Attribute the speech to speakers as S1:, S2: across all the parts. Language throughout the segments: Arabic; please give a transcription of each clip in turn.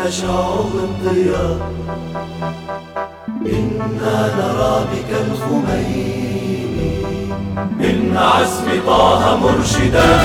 S1: تشع بالضياء. إنا نرى بك الخميني من عزم طه مرشدا.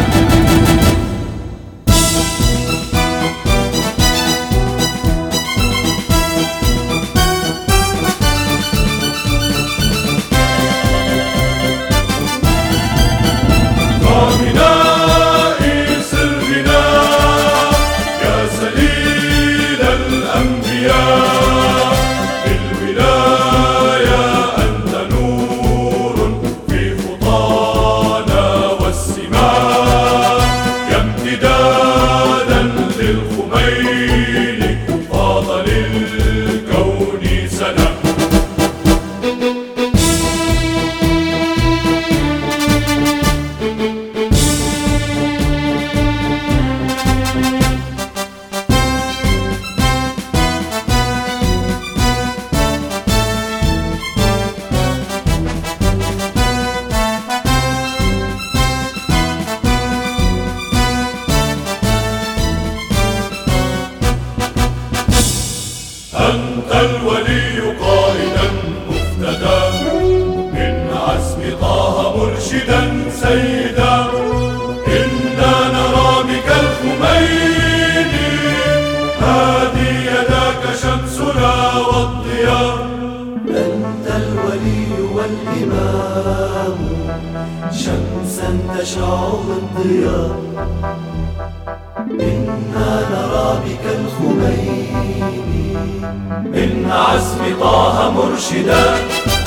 S2: أنت الولي قائدا مفتدى من عزم طه مرشدا سيدا. إنا نرى بك الخميني هذه يداك شمسنا والضياء.
S1: أنت الولي والإمام شمسا تشع بالضياء. إنا نرى بك الخميني
S2: من عزم طه مرشدا.